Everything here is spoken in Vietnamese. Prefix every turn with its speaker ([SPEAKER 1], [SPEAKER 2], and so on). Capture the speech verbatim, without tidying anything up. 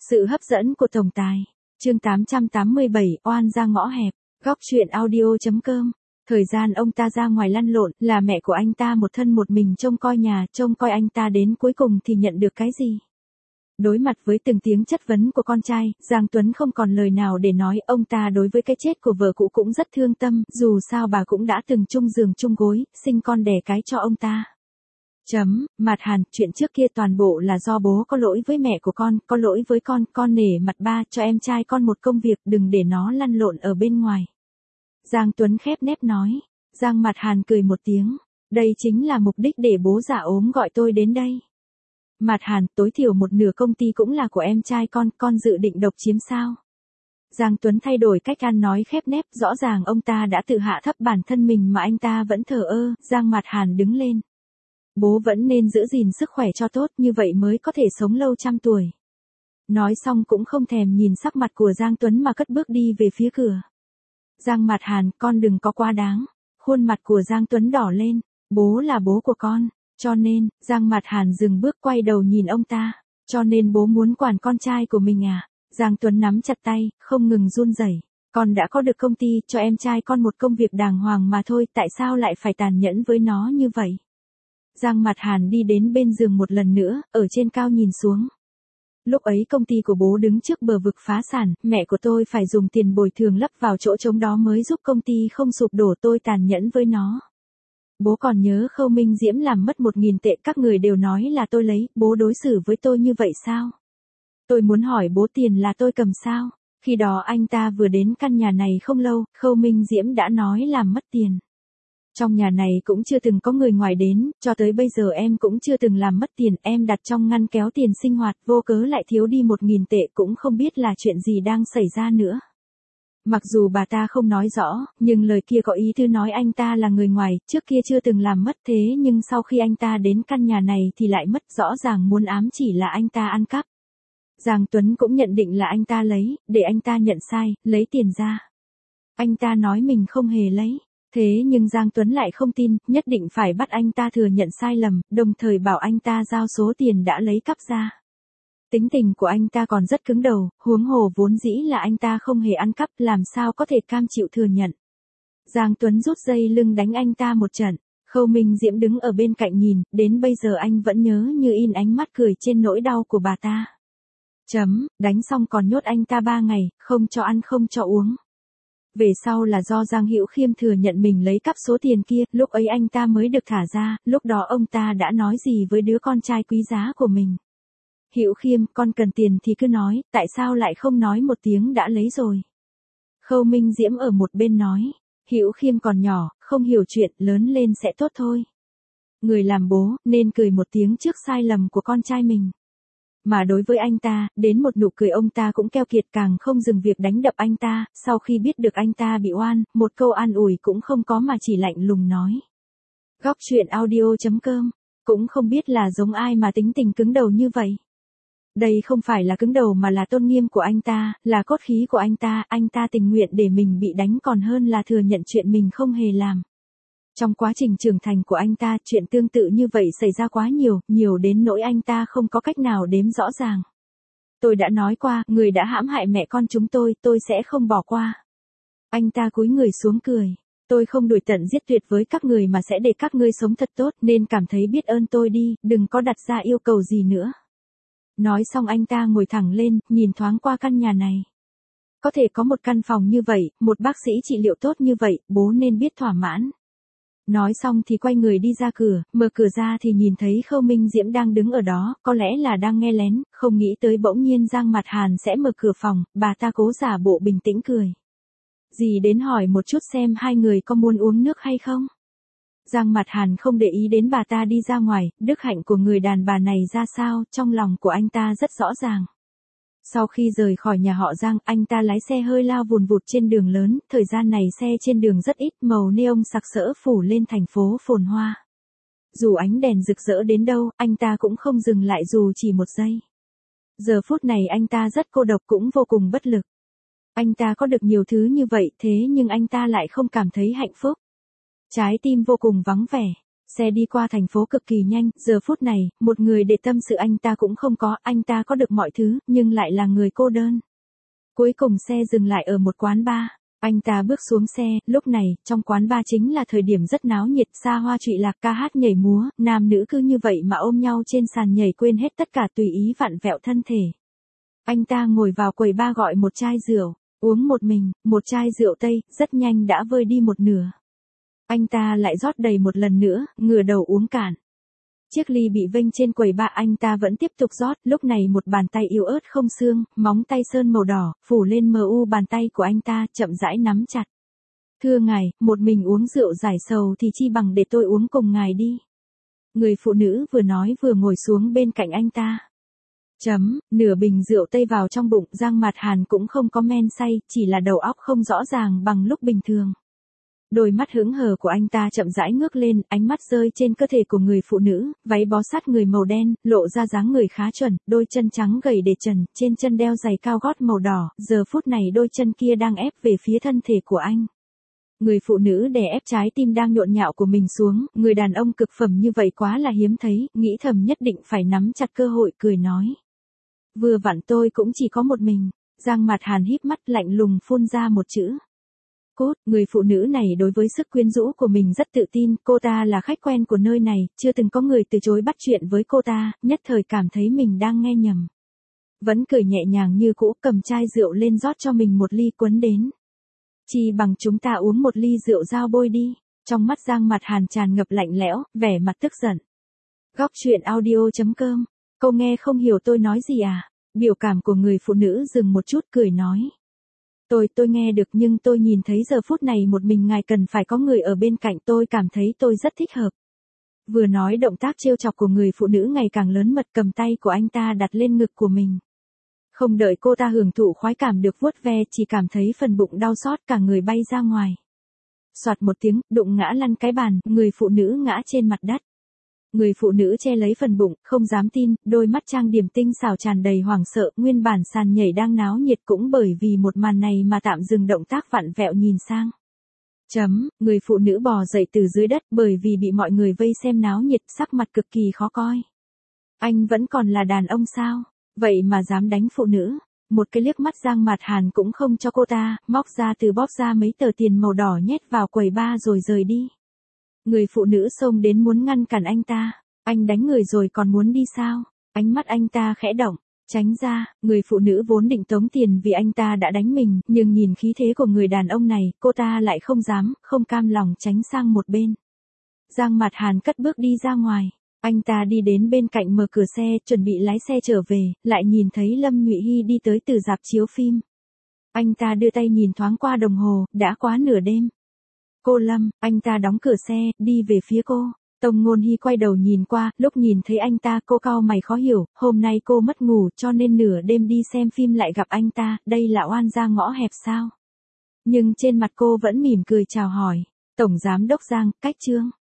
[SPEAKER 1] Sự hấp dẫn của tổng tài. Chương tám trăm tám mươi bảy, oan ra ngõ hẹp. Góc truyện audio.com. Thời gian ông ta ra ngoài lăn lộn, là mẹ của anh ta một thân một mình trông coi nhà, trông coi anh ta đến cuối cùng thì nhận được cái gì? Đối mặt với từng tiếng chất vấn của con trai, Giang Tuấn không còn lời nào để nói, ông ta đối với cái chết của vợ cũ cũng rất thương tâm, dù sao bà cũng đã từng chung giường chung gối, sinh con đẻ cái cho ông ta. Chấm, Mạt Hàn, chuyện trước kia toàn bộ là do bố có lỗi với mẹ của con, có lỗi với con, con nể mặt ba, cho em trai con một công việc, đừng để nó lăn lộn ở bên ngoài. Giang Tuấn khép nép nói. Giang Mạt Hàn cười một tiếng, đây chính là mục đích để bố già ốm gọi tôi đến đây. Mạt Hàn, tối thiểu một nửa công ty cũng là của em trai con, con dự định độc chiếm sao? Giang Tuấn thay đổi cách ăn nói khép nép, rõ ràng ông ta đã tự hạ thấp bản thân mình mà anh ta vẫn thờ ơ. Giang Mạt Hàn đứng lên. Bố vẫn nên giữ gìn sức khỏe cho tốt, như vậy mới có thể sống lâu trăm tuổi. Nói xong cũng không thèm nhìn sắc mặt của Giang Tuấn mà cất bước đi về phía cửa. Giang Mạt Hàn, con đừng có quá đáng. Khuôn mặt của Giang Tuấn đỏ lên. Bố là bố của con. Cho nên, Giang Mạt Hàn dừng bước quay đầu nhìn ông ta. Cho nên bố muốn quản con trai của mình à? Giang Tuấn nắm chặt tay, không ngừng run rẩy. Con đã có được công ty, cho em trai con một công việc đàng hoàng mà thôi, tại sao lại phải tàn nhẫn với nó như vậy? Giang Mạt Hàn đi đến bên giường một lần nữa, ở trên cao nhìn xuống. Lúc ấy công ty của bố đứng trước bờ vực phá sản, mẹ của tôi phải dùng tiền bồi thường lấp vào chỗ trống đó mới giúp công ty không sụp đổ, tôi tàn nhẫn với nó. Bố còn nhớ Khâu Minh Diễm làm mất một nghìn tệ, các người đều nói là tôi lấy, bố đối xử với tôi như vậy sao? Tôi muốn hỏi bố, tiền là tôi cầm sao? Khi đó anh ta vừa đến căn nhà này không lâu, Khâu Minh Diễm đã nói làm mất tiền. Trong nhà này cũng chưa từng có người ngoài đến, cho tới bây giờ em cũng chưa từng làm mất tiền, em đặt trong ngăn kéo tiền sinh hoạt, vô cớ lại thiếu đi một nghìn tệ, cũng không biết là chuyện gì đang xảy ra nữa. Mặc dù bà ta không nói rõ, nhưng lời kia có ý tứ nói anh ta là người ngoài, trước kia chưa từng làm mất, thế nhưng sau khi anh ta đến căn nhà này thì lại mất, rõ ràng muốn ám chỉ là anh ta ăn cắp. Giang Tuấn cũng nhận định là anh ta lấy, để anh ta nhận sai, lấy tiền ra. Anh ta nói mình không hề lấy. Thế nhưng Giang Tuấn lại không tin, nhất định phải bắt anh ta thừa nhận sai lầm, đồng thời bảo anh ta giao số tiền đã lấy cắp ra. Tính tình của anh ta còn rất cứng đầu, huống hồ vốn dĩ là anh ta không hề ăn cắp, làm sao có thể cam chịu thừa nhận. Giang Tuấn rút dây lưng đánh anh ta một trận. Khâu Minh Diễm đứng ở bên cạnh nhìn, đến bây giờ anh vẫn nhớ như in ánh mắt cười trên nỗi đau của bà ta. Chấm, đánh xong còn nhốt anh ta ba ngày, không cho ăn không cho uống. Về sau là do Giang Hữu Khiêm thừa nhận mình lấy cắp số tiền kia, lúc ấy anh ta mới được thả ra, lúc đó ông ta đã nói gì với đứa con trai quý giá của mình. Hữu Khiêm, con cần tiền thì cứ nói, tại sao lại không nói một tiếng đã lấy rồi. Khâu Minh Diễm ở một bên nói, Hữu Khiêm còn nhỏ, không hiểu chuyện, lớn lên sẽ tốt thôi. Người làm bố, nên cười một tiếng trước sai lầm của con trai mình. Mà đối với anh ta, đến một nụ cười ông ta cũng keo kiệt, càng không dừng việc đánh đập anh ta, sau khi biết được anh ta bị oan, một câu an ủi cũng không có mà chỉ lạnh lùng nói. Góc truyện audio.com, cũng không biết là giống ai mà tính tình cứng đầu như vậy. Đây không phải là cứng đầu mà là tôn nghiêm của anh ta, là cốt khí của anh ta, anh ta tình nguyện để mình bị đánh còn hơn là thừa nhận chuyện mình không hề làm. Trong quá trình trưởng thành của anh ta, chuyện tương tự như vậy xảy ra quá nhiều, nhiều đến nỗi anh ta không có cách nào đếm rõ ràng. Tôi đã nói qua, người đã hãm hại mẹ con chúng tôi, tôi sẽ không bỏ qua. Anh ta cúi người xuống cười. Tôi không đuổi tận giết tuyệt với các người mà sẽ để các ngươi sống thật tốt, nên cảm thấy biết ơn tôi đi, đừng có đặt ra yêu cầu gì nữa. Nói xong anh ta ngồi thẳng lên, nhìn thoáng qua căn nhà này. Có thể có một căn phòng như vậy, một bác sĩ trị liệu tốt như vậy, bố nên biết thỏa mãn. Nói xong thì quay người đi ra cửa, mở cửa ra thì nhìn thấy Khâu Minh Diễm đang đứng ở đó, có lẽ là đang nghe lén, không nghĩ tới bỗng nhiên Giang Mạt Hàn sẽ mở cửa phòng, bà ta cố giả bộ bình tĩnh cười. Dì đến hỏi một chút xem hai người có muốn uống nước hay không? Giang Mạt Hàn không để ý đến bà ta đi ra ngoài, đức hạnh của người đàn bà này ra sao, trong lòng của anh ta rất rõ ràng. Sau khi rời khỏi nhà họ Giang, anh ta lái xe hơi lao vùn vụt trên đường lớn, thời gian này xe trên đường rất ít, màu neon sặc sỡ phủ lên thành phố phồn hoa. Dù ánh đèn rực rỡ đến đâu, anh ta cũng không dừng lại dù chỉ một giây. Giờ phút này anh ta rất cô độc cũng vô cùng bất lực. Anh ta có được nhiều thứ như vậy, thế nhưng anh ta lại không cảm thấy hạnh phúc. Trái tim vô cùng vắng vẻ. Xe đi qua thành phố cực kỳ nhanh, giờ phút này, một người để tâm sự anh ta cũng không có, anh ta có được mọi thứ, nhưng lại là người cô đơn. Cuối cùng xe dừng lại ở một quán bar. Anh ta bước xuống xe, lúc này, trong quán bar chính là thời điểm rất náo nhiệt, xa hoa trụy lạc, ca hát nhảy múa, nam nữ cứ như vậy mà ôm nhau trên sàn nhảy quên hết tất cả tùy ý vặn vẹo thân thể. Anh ta ngồi vào quầy bar gọi một chai rượu, uống một mình, một chai rượu Tây, rất nhanh đã vơi đi một nửa. Anh ta lại rót đầy một lần nữa, ngửa đầu uống cạn. Chiếc ly bị vênh trên quầy bar anh ta vẫn tiếp tục rót, lúc này một bàn tay yếu ớt không xương, móng tay sơn màu đỏ, phủ lên mờ u bàn tay của anh ta, chậm rãi nắm chặt. Thưa ngài, một mình uống rượu giải sầu thì chi bằng để tôi uống cùng ngài đi. Người phụ nữ vừa nói vừa ngồi xuống bên cạnh anh ta. Chấm, nửa bình rượu Tây vào trong bụng, Giang Mạt Hàn cũng không có men say, chỉ là đầu óc không rõ ràng bằng lúc bình thường. Đôi mắt hững hờ của anh ta chậm rãi ngước lên, ánh mắt rơi trên cơ thể của người phụ nữ, váy bó sát người màu đen, lộ ra dáng người khá chuẩn, đôi chân trắng gầy để trần, trên chân đeo giày cao gót màu đỏ, giờ phút này đôi chân kia đang ép về phía thân thể của anh. Người phụ nữ đè ép trái tim đang nhộn nhạo của mình xuống, người đàn ông cực phẩm như vậy quá là hiếm thấy, nghĩ thầm nhất định phải nắm chặt cơ hội, cười nói. Vừa vặn tôi cũng chỉ có một mình. Giang Mạt Hàn híp mắt lạnh lùng phun ra một chữ. Cốt, người phụ nữ này đối với sức quyến rũ của mình rất tự tin, cô ta là khách quen của nơi này, chưa từng có người từ chối bắt chuyện với cô ta, nhất thời cảm thấy mình đang nghe nhầm. Vẫn cười nhẹ nhàng như cũ, cầm chai rượu lên rót cho mình một ly quấn đến. Chi bằng chúng ta uống một ly rượu dao bôi đi. Trong mắt Giang Mạt Hàn tràn ngập lạnh lẽo, vẻ mặt tức giận. Góc truyện audio chấm com. Cô nghe không hiểu tôi nói gì à? Biểu cảm của người phụ nữ dừng một chút, cười nói. Tôi, tôi nghe được nhưng tôi nhìn thấy giờ phút này một mình ngài cần phải có người ở bên cạnh, tôi cảm thấy tôi rất thích hợp. Vừa nói động tác trêu chọc của người phụ nữ ngày càng lớn mật, cầm tay của anh ta đặt lên ngực của mình. Không đợi cô ta hưởng thụ khoái cảm được vuốt ve, chỉ cảm thấy phần bụng đau xót, cả người bay ra ngoài. Soạt một tiếng, đụng ngã lăn cái bàn, người phụ nữ ngã trên mặt đất. Người phụ nữ che lấy phần bụng, không dám tin, đôi mắt trang điểm tinh xảo tràn đầy hoảng sợ, nguyên bản sàn nhảy đang náo nhiệt cũng bởi vì một màn này mà tạm dừng động tác vặn vẹo nhìn sang. Chấm, người phụ nữ bò dậy từ dưới đất bởi vì bị mọi người vây xem náo nhiệt, sắc mặt cực kỳ khó coi. Anh vẫn còn là đàn ông sao? Vậy mà dám đánh phụ nữ. Một cái liếc mắt Giang Mạt Hàn cũng không cho cô ta, móc ra từ bóp ra mấy tờ tiền màu đỏ nhét vào quầy bar rồi rời đi. Người phụ nữ xông đến muốn ngăn cản anh ta. Anh đánh người rồi còn muốn đi sao? Ánh mắt anh ta khẽ động. Tránh ra, người phụ nữ vốn định tống tiền vì anh ta đã đánh mình, nhưng nhìn khí thế của người đàn ông này, cô ta lại không dám, không cam lòng tránh sang một bên. Giang Mạt Hàn cất bước đi ra ngoài. Anh ta đi đến bên cạnh mở cửa xe, chuẩn bị lái xe trở về, lại nhìn thấy Lâm Nhụy Hy đi tới từ rạp chiếu phim. Anh ta đưa tay nhìn thoáng qua đồng hồ, đã quá nửa đêm. Cô Lâm, anh ta đóng cửa xe, đi về phía cô. Tông Ngôn Hy quay đầu nhìn qua, lúc nhìn thấy anh ta cô cau mày khó hiểu, hôm nay cô mất ngủ cho nên nửa đêm đi xem phim lại gặp anh ta, đây là oan gia ngõ hẹp sao? Nhưng trên mặt cô vẫn mỉm cười chào hỏi. Tổng Giám Đốc Giang, cách chương.